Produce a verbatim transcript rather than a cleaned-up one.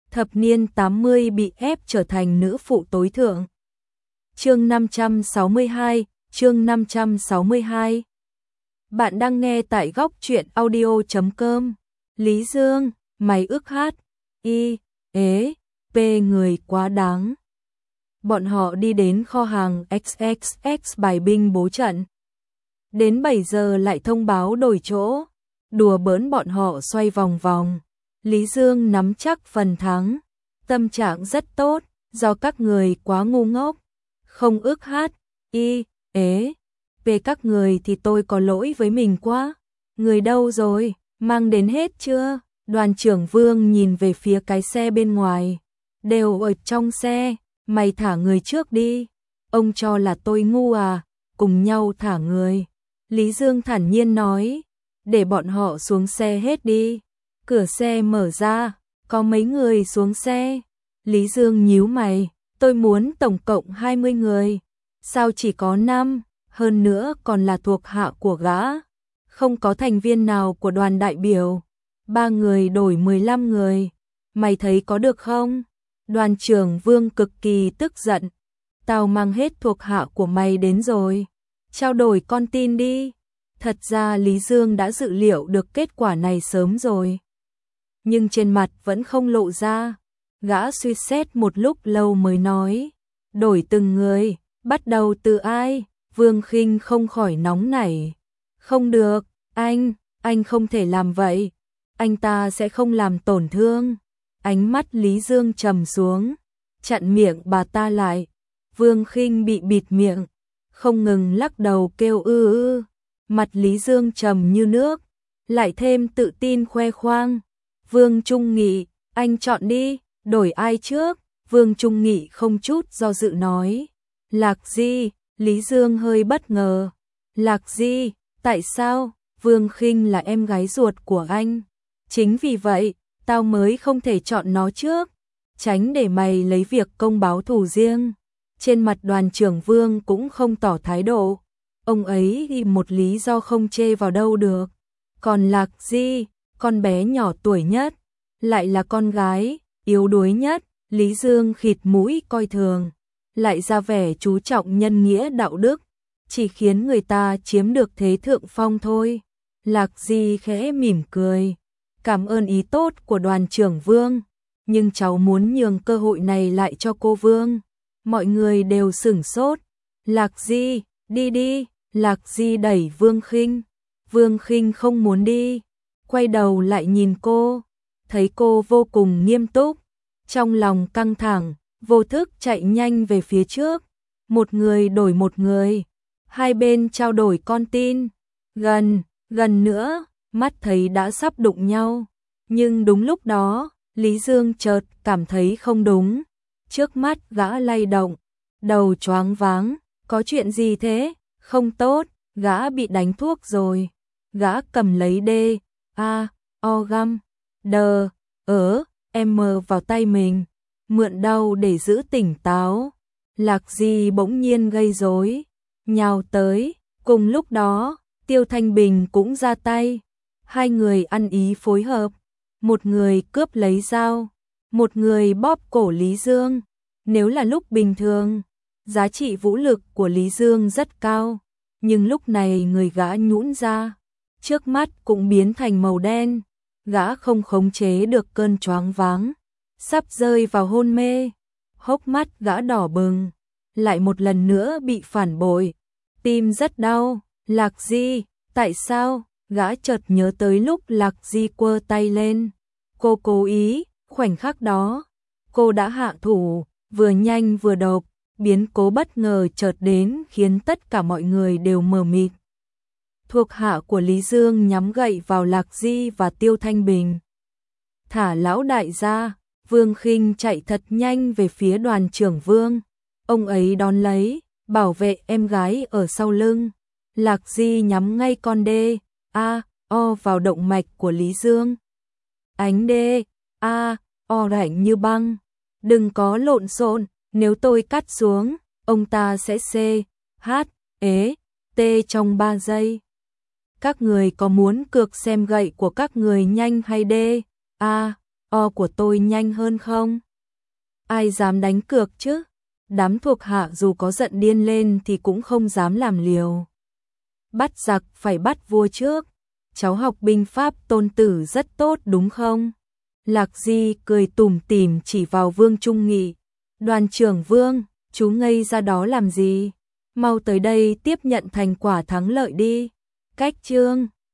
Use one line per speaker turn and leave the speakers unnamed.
thập niên tám mươi bị ép trở thành nữ phụ tối thượng. Chương năm trăm sáu mươi hai, chương năm trăm sáu mươi hai. Bạn đang nghe tại góc truyện audio chấm com. Lý Dương, mày ước hát, y, ế, p người quá đáng. Bọn họ đi đến kho hàng ích ích ích bài binh bố trận. Đến bảy giờ lại thông báo đổi chỗ, đùa bỡn bọn họ xoay vòng vòng. Lý Dương nắm chắc phần thắng, tâm trạng rất tốt, do các người quá ngu ngốc, không ước hát, y, ế, về các người thì tôi có lỗi với mình quá. Người đâu rồi, mang đến hết chưa? Đoàn trưởng Vương nhìn về phía cái xe bên ngoài, đều ở trong xe, mày thả người trước đi. Ông cho là tôi ngu à, cùng nhau thả người. Lý Dương thản nhiên nói, để bọn họ xuống xe hết đi. Cửa xe mở ra, có mấy người xuống xe. Lý Dương nhíu mày, tôi muốn tổng cộng hai mươi người. Sao chỉ có năm, hơn nữa còn là thuộc hạ của gã. Không có thành viên nào của đoàn đại biểu. Ba người đổi mười lăm người. Mày thấy có được không? Đoàn trưởng Vương cực kỳ tức giận. Tao mang hết thuộc hạ của mày đến rồi. Trao đổi con tin đi. Thật ra Lý Dương đã dự liệu được kết quả này sớm rồi. Nhưng trên mặt vẫn không lộ ra. Gã suy xét một lúc lâu mới nói. Đổi từng người, bắt đầu từ ai? Vương Khinh không khỏi nóng nảy. Không được, anh, anh không thể làm vậy. Anh ta sẽ không làm tổn thương. Ánh mắt Lý Dương trầm xuống, chặn miệng bà ta lại. Vương Khinh bị bịt miệng, không ngừng lắc đầu kêu ư ư. Mặt Lý Dương trầm như nước, lại thêm tự tin khoe khoang. Vương Trung Nghị, anh chọn đi, đổi ai trước? Vương Trung Nghị không chút do dự nói. Lạc Di, Lý Dương hơi bất ngờ. Lạc Di, tại sao? Vương Khinh là em gái ruột của anh. Chính vì vậy, tao mới không thể chọn nó trước. Tránh để mày lấy việc công báo thù riêng. Trên mặt đoàn trưởng Vương cũng không tỏ thái độ. Ông ấy thì một lý do không chê vào đâu được. Còn Lạc Di, con bé nhỏ tuổi nhất, lại là con gái, yếu đuối nhất. Lý Dương khịt mũi coi thường, lại ra vẻ chú trọng nhân nghĩa đạo đức, chỉ khiến người ta chiếm được thế thượng phong thôi. Lạc Di khẽ mỉm cười, cảm ơn ý tốt của đoàn trưởng Vương, nhưng cháu muốn nhường cơ hội này lại cho cô Vương. Mọi người đều sửng sốt. Lạc Di, đi đi. Lạc Di đẩy Vương Khinh. Vương Khinh không muốn đi, quay đầu lại nhìn cô, thấy cô vô cùng nghiêm túc, trong lòng căng thẳng, vô thức chạy nhanh về phía trước. Một người đổi một người, hai bên trao đổi con tin, gần, gần nữa, mắt thấy đã sắp đụng nhau. Nhưng đúng lúc đó, Lý Dương chợt cảm thấy không đúng, trước mắt gã lay động, đầu choáng váng. Có chuyện gì thế? Không tốt, gã bị đánh thuốc rồi. Gã cầm lấy D, A, O găm, D, ớ, M vào tay mình, mượn đau để giữ tỉnh táo. Lạc Di bỗng nhiên gây rối, nhào tới. Cùng lúc đó, Tiêu Thanh Bình cũng ra tay. Hai người ăn ý phối hợp. Một người cướp lấy dao, một người bóp cổ Lý Dương. Nếu là lúc bình thường, giá trị vũ lực của Lý Dương rất cao. Nhưng lúc này người gã nhũn ra, trước mắt cũng biến thành màu đen. Gã không khống chế được cơn choáng váng, sắp rơi vào hôn mê. Hốc mắt gã đỏ bừng, lại một lần nữa bị phản bội. Tim rất đau. Lạc Di, tại sao? Gã chợt nhớ tới lúc Lạc Di quơ tay lên. Cô cố ý, khoảnh khắc đó, cô đã hạ thủ, vừa nhanh vừa độc. Biến cố bất ngờ chợt đến khiến tất cả mọi người đều mờ mịt. Thuộc hạ của Lý Dương nhắm gậy vào Lạc Di và Tiêu Thanh Bình. Thả lão đại ra. Vương Khinh chạy thật nhanh về phía đoàn trưởng Vương. Ông ấy đón lấy, bảo vệ em gái ở sau lưng. Lạc Di nhắm ngay con D, A, O vào động mạch của Lý Dương. Ánh D, A, O lạnh như băng. Đừng có lộn xộn. Nếu tôi cắt xuống, ông ta sẽ C, H, ế, T trong ba giây. Các người có muốn cược xem gậy của các người nhanh hay D, A, O của tôi nhanh hơn không? Ai dám đánh cược chứ? Đám thuộc hạ dù có giận điên lên thì cũng không dám làm liều. Bắt giặc phải bắt vua trước. Cháu học binh pháp Tôn Tử rất tốt đúng không? Lạc Di cười tủm tỉm chỉ vào Vương Trung Nghị. Đoàn trưởng Vương, chú ngây ra đó làm gì? Mau tới đây tiếp nhận thành quả thắng lợi đi. Cách chương